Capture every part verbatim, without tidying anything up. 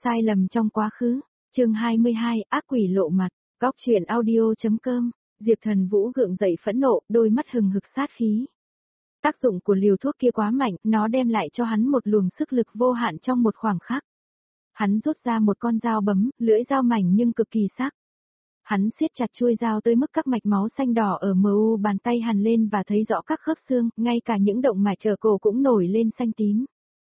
Sai lầm trong quá khứ, chương hai mươi hai, ác quỷ lộ mặt, góc truyện audio.com, Diệp Thần Vũ gượng dậy phẫn nộ, đôi mắt hừng hực sát khí. Tác dụng của liều thuốc kia quá mạnh, nó đem lại cho hắn một luồng sức lực vô hạn trong một khoảng khắc. Hắn rút ra một con dao bấm, lưỡi dao mảnh nhưng cực kỳ sắc. Hắn siết chặt chuôi dao tới mức các mạch máu xanh đỏ ở mờ u bàn tay hằn lên và thấy rõ các khớp xương, ngay cả những động mạch ở cổ cũng nổi lên xanh tím.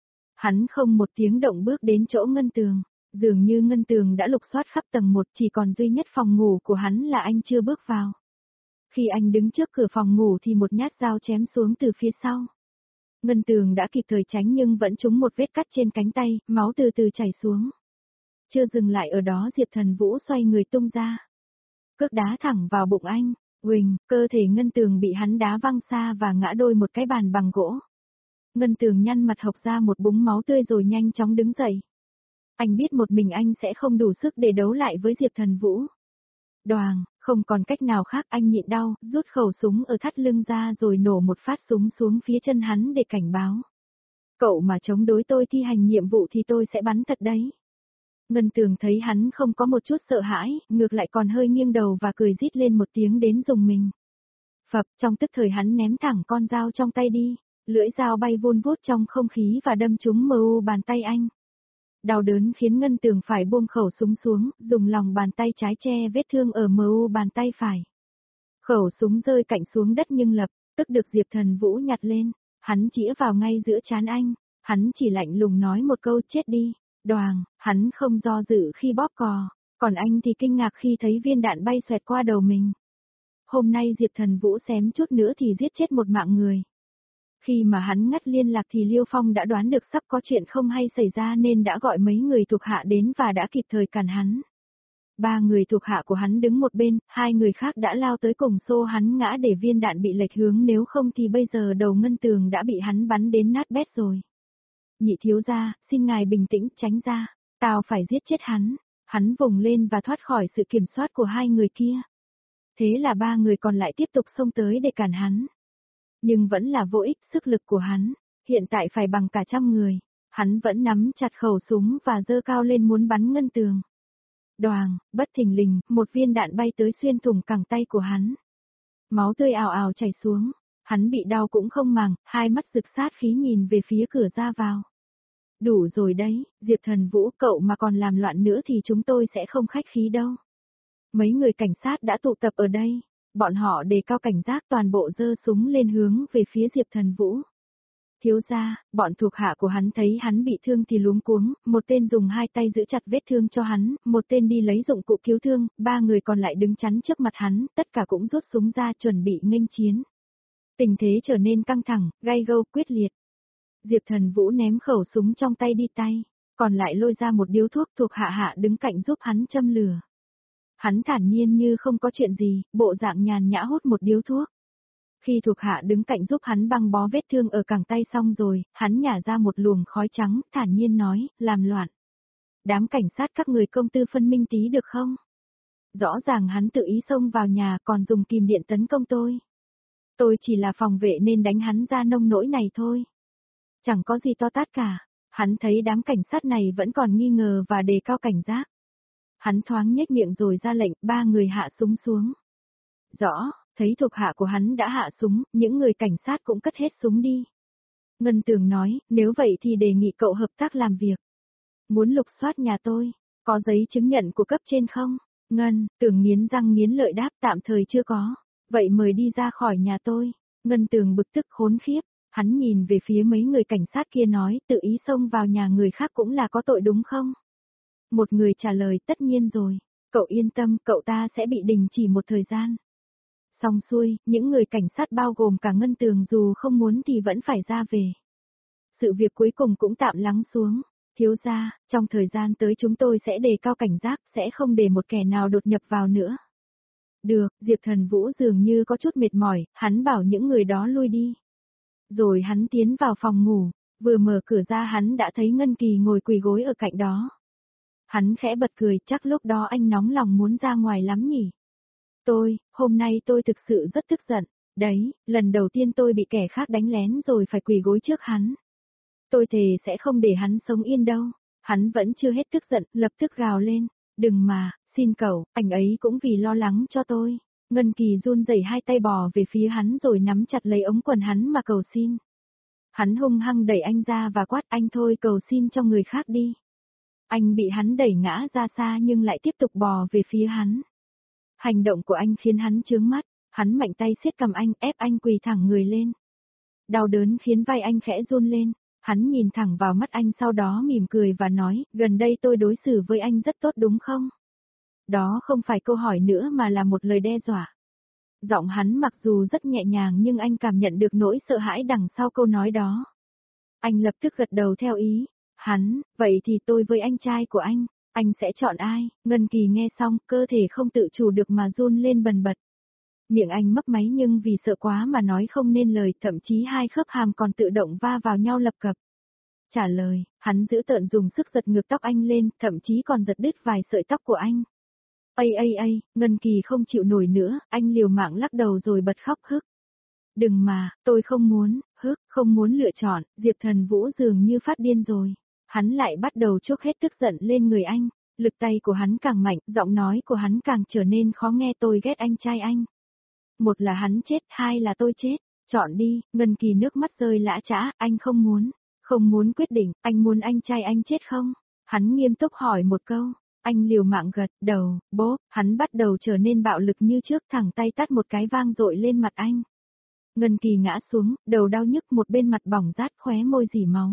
Hắn không một tiếng động bước đến chỗ Ngân Tường, dường như Ngân Tường đã lục soát khắp tầng một, chỉ còn duy nhất phòng ngủ của hắn là anh chưa bước vào. Khi anh đứng trước cửa phòng ngủ thì một nhát dao chém xuống từ phía sau. Ngân Tường đã kịp thời tránh nhưng vẫn trúng một vết cắt trên cánh tay, máu từ từ chảy xuống. Chưa dừng lại ở đó, Diệp Thần Vũ xoay người tung ra. Cước đá thẳng vào bụng anh, huỳnh, cơ thể Ngân Tường bị hắn đá văng xa và ngã đôi một cái bàn bằng gỗ. Ngân Tường nhăn mặt hộc ra một búng máu tươi rồi nhanh chóng đứng dậy. Anh biết một mình anh sẽ không đủ sức để đấu lại với Diệp Thần Vũ. Đoàng, không còn cách nào khác, anh nhịn đau, rút khẩu súng ở thắt lưng ra rồi nổ một phát súng xuống phía chân hắn để cảnh báo. Cậu mà chống đối tôi thi hành nhiệm vụ thì tôi sẽ bắn thật đấy. Ngân Tường thấy hắn không có một chút sợ hãi, ngược lại còn hơi nghiêng đầu và cười rít lên một tiếng đến rùng mình. Phập, trong tức thời hắn ném thẳng con dao trong tay đi, lưỡi dao bay vun vút trong không khí và đâm trúng mờ u bàn tay anh. Đau đớn khiến Ngân Tường phải buông khẩu súng xuống, dùng lòng bàn tay trái che vết thương ở mờ u bàn tay phải. Khẩu súng rơi cạnh xuống đất nhưng lập tức được Diệp Thần Vũ nhặt lên, hắn chĩa vào ngay giữa trán anh, hắn chỉ lạnh lùng nói một câu chết đi. Đoàng, hắn không do dự khi bóp cò, còn anh thì kinh ngạc khi thấy viên đạn bay xoẹt qua đầu mình. Hôm nay Diệp Thần Vũ xém chút nữa thì giết chết một mạng người. Khi mà hắn ngắt liên lạc thì Liêu Phong đã đoán được sắp có chuyện không hay xảy ra nên đã gọi mấy người thuộc hạ đến và đã kịp thời cản hắn. Ba người thuộc hạ của hắn đứng một bên, hai người khác đã lao tới cùng xô hắn ngã để viên đạn bị lệch hướng, nếu không thì bây giờ đầu Ngân Tường đã bị hắn bắn đến nát bét rồi. Nhị thiếu gia, xin ngài bình tĩnh, tránh ra, tao phải giết chết hắn. Hắn vùng lên và thoát khỏi sự kiểm soát của hai người kia. Thế là ba người còn lại tiếp tục xông tới để cản hắn. Nhưng vẫn là vô ích, sức lực của hắn hiện tại phải bằng cả trăm người. Hắn vẫn nắm chặt khẩu súng và giơ cao lên muốn bắn Ngân Tường. Đoàng, bất thình lình, một viên đạn bay tới xuyên thủng cẳng tay của hắn. Máu tươi ào ào chảy xuống. Hắn bị đau cũng không màng, hai mắt rực sát khí nhìn về phía cửa ra vào. Đủ rồi đấy, Diệp Thần Vũ, cậu mà còn làm loạn nữa thì chúng tôi sẽ không khách khí đâu. Mấy người cảnh sát đã tụ tập ở đây, bọn họ đề cao cảnh giác, toàn bộ giơ súng lên hướng về phía Diệp Thần Vũ. Thiếu gia, bọn thuộc hạ của hắn thấy hắn bị thương thì luống cuống, một tên dùng hai tay giữ chặt vết thương cho hắn, một tên đi lấy dụng cụ cứu thương, ba người còn lại đứng chắn trước mặt hắn, tất cả cũng rút súng ra chuẩn bị nghênh chiến. Tình thế trở nên căng thẳng, gay gâu, quyết liệt. Diệp Thần Vũ ném khẩu súng trong tay đi tay, còn lại lôi ra một điếu thuốc, thuộc hạ hạ đứng cạnh giúp hắn châm lửa. Hắn thản nhiên như không có chuyện gì, bộ dạng nhàn nhã hút một điếu thuốc. Khi thuộc hạ đứng cạnh giúp hắn băng bó vết thương ở cẳng tay xong rồi, hắn nhả ra một luồng khói trắng, thản nhiên nói, làm loạn. Đám cảnh sát các người công tư phân minh tí được không? Rõ ràng hắn tự ý xông vào nhà còn dùng kìm điện tấn công tôi. Tôi chỉ là phòng vệ nên đánh hắn ra nông nỗi này thôi. Chẳng có gì to tát cả. Hắn thấy đám cảnh sát này vẫn còn nghi ngờ và đề cao cảnh giác. Hắn thoáng nhếch miệng rồi ra lệnh, ba người hạ súng xuống. Rõ, thấy thuộc hạ của hắn đã hạ súng, những người cảnh sát cũng cất hết súng đi. Ngân Tường nói, nếu vậy thì đề nghị cậu hợp tác làm việc. Muốn lục soát nhà tôi, có giấy chứng nhận của cấp trên không? Ngân Tường nghiến răng nghiến lợi đáp, tạm thời chưa có. Vậy mời đi ra khỏi nhà tôi. Ngân Tường bực tức khốn khiếp. Hắn nhìn về phía mấy người cảnh sát kia nói, tự ý xông vào nhà người khác cũng là có tội đúng không? Một người trả lời, tất nhiên rồi. Cậu yên tâm, cậu ta sẽ bị đình chỉ một thời gian. Xong xuôi, những người cảnh sát bao gồm cả Ngân Tường dù không muốn thì vẫn phải ra về. Sự việc cuối cùng cũng tạm lắng xuống. Thiếu gia, trong thời gian tới chúng tôi sẽ đề cao cảnh giác, sẽ không để một kẻ nào đột nhập vào nữa. Được, Diệp Thần Vũ dường như có chút mệt mỏi, hắn bảo những người đó lui đi. Rồi hắn tiến vào phòng ngủ, vừa mở cửa ra hắn đã thấy Ngân Kỳ ngồi quỳ gối ở cạnh đó. Hắn khẽ bật cười, chắc lúc đó anh nóng lòng muốn ra ngoài lắm nhỉ. Tôi, hôm nay tôi thực sự rất tức giận, đấy, lần đầu tiên tôi bị kẻ khác đánh lén rồi phải quỳ gối trước hắn. Tôi thề sẽ không để hắn sống yên đâu. Hắn vẫn chưa hết tức giận, lập tức gào lên. Đừng mà, xin cậu, anh ấy cũng vì lo lắng cho tôi. Ngân Kỳ run rẩy hai tay bò về phía hắn rồi nắm chặt lấy ống quần hắn mà cầu xin. Hắn hung hăng đẩy anh ra và quát anh thôi cầu xin cho người khác đi. Anh bị hắn đẩy ngã ra xa nhưng lại tiếp tục bò về phía hắn. Hành động của anh khiến hắn chướng mắt, hắn mạnh tay siết cầm anh ép anh quỳ thẳng người lên. Đau đớn khiến vai anh khẽ run lên, hắn nhìn thẳng vào mắt anh sau đó mỉm cười và nói, gần đây tôi đối xử với anh rất tốt đúng không? Đó không phải câu hỏi nữa mà là một lời đe dọa. Giọng hắn mặc dù rất nhẹ nhàng nhưng anh cảm nhận được nỗi sợ hãi đằng sau câu nói đó. Anh lập tức gật đầu theo ý. Hắn, vậy thì tôi với anh trai của anh, anh sẽ chọn ai? Ngân Kỳ nghe xong, cơ thể không tự chủ được mà run lên bần bật. Miệng anh mấp máy nhưng vì sợ quá mà nói không nên lời, thậm chí hai khớp hàm còn tự động va vào nhau lập cập. Trả lời, hắn giữ tợn dùng sức giật ngược tóc anh lên, thậm chí còn giật đứt vài sợi tóc của anh. Ây ây ây, Ngân Kỳ không chịu nổi nữa, anh liều mạng lắc đầu rồi bật khóc hức. Đừng mà, tôi không muốn, hức, không muốn lựa chọn, Diệp Thần Vũ dường như phát điên rồi. Hắn lại bắt đầu trút hết tức giận lên người anh, lực tay của hắn càng mạnh, giọng nói của hắn càng trở nên khó nghe tôi ghét anh trai anh. Một là hắn chết, hai là tôi chết, chọn đi, Ngân Kỳ nước mắt rơi lã chã, anh không muốn, không muốn quyết định, anh muốn anh trai anh chết không? Hắn nghiêm túc hỏi một câu, anh liều mạng gật đầu, bố, hắn bắt đầu trở nên bạo lực như trước thẳng tay tát một cái vang dội lên mặt anh. Ngân Kỳ ngã xuống, đầu đau nhức một bên mặt bỏng rát khóe môi dỉ máu.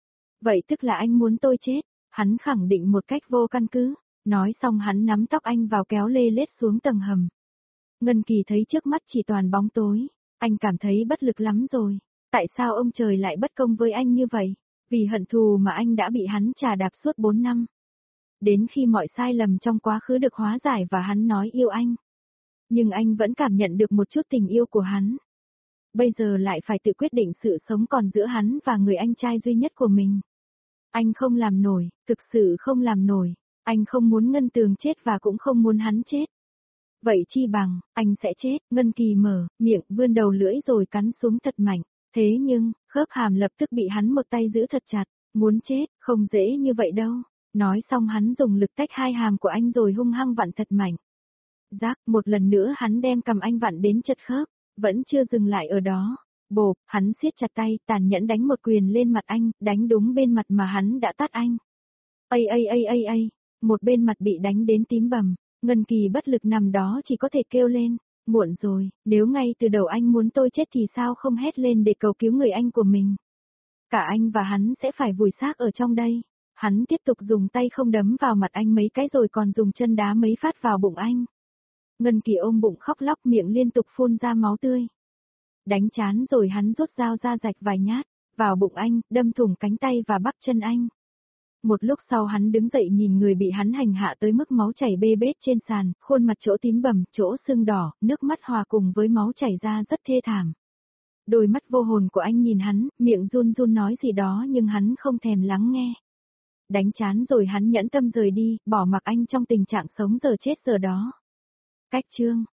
Vậy tức là anh muốn tôi chết, hắn khẳng định một cách vô căn cứ, nói xong hắn nắm tóc anh vào kéo lê lết xuống tầng hầm. Ngân Kỳ thấy trước mắt chỉ toàn bóng tối, anh cảm thấy bất lực lắm rồi, tại sao ông trời lại bất công với anh như vậy, vì hận thù mà anh đã bị hắn trà đạp suốt bốn năm. Đến khi mọi sai lầm trong quá khứ được hóa giải và hắn nói yêu anh. Nhưng anh vẫn cảm nhận được một chút tình yêu của hắn. Bây giờ lại phải tự quyết định sự sống còn giữa hắn và người anh trai duy nhất của mình. Anh không làm nổi, thực sự không làm nổi, anh không muốn Ngân Tường chết và cũng không muốn hắn chết. Vậy chi bằng, anh sẽ chết, Ngân Kỳ mở, miệng vươn đầu lưỡi rồi cắn xuống thật mạnh. Thế nhưng, khớp hàm lập tức bị hắn một tay giữ thật chặt, muốn chết, không dễ như vậy đâu. Nói xong hắn dùng lực tách hai hàm của anh rồi hung hăng vặn thật mạnh. Rác, một lần nữa hắn đem cầm anh vặn đến chật khớp, vẫn chưa dừng lại ở đó. Bộp, hắn siết chặt tay, tàn nhẫn đánh một quyền lên mặt anh, đánh đúng bên mặt mà hắn đã tát anh. Ây ây ây ây ây, một bên mặt bị đánh đến tím bầm, Ngân Kỳ bất lực nằm đó chỉ có thể kêu lên, muộn rồi, nếu ngay từ đầu anh muốn tôi chết thì sao không hét lên để cầu cứu người anh của mình. Cả anh và hắn sẽ phải vùi xác ở trong đây. Hắn tiếp tục dùng tay không đấm vào mặt anh mấy cái rồi còn dùng chân đá mấy phát vào bụng anh. Ngân Kỳ ôm bụng khóc lóc miệng liên tục phun ra máu tươi. Đánh chán rồi hắn rút dao ra rạch vài nhát, vào bụng anh, đâm thủng cánh tay và bắp chân anh. Một lúc sau hắn đứng dậy nhìn người bị hắn hành hạ tới mức máu chảy bê bết trên sàn, khuôn mặt chỗ tím bầm, chỗ sưng đỏ, nước mắt hòa cùng với máu chảy ra rất thê thảm. Đôi mắt vô hồn của anh nhìn hắn, miệng run run nói gì đó nhưng hắn không thèm lắng nghe. Đánh chán rồi hắn nhẫn tâm rời đi, bỏ mặc anh trong tình trạng sống giờ chết giờ đó. Cách chương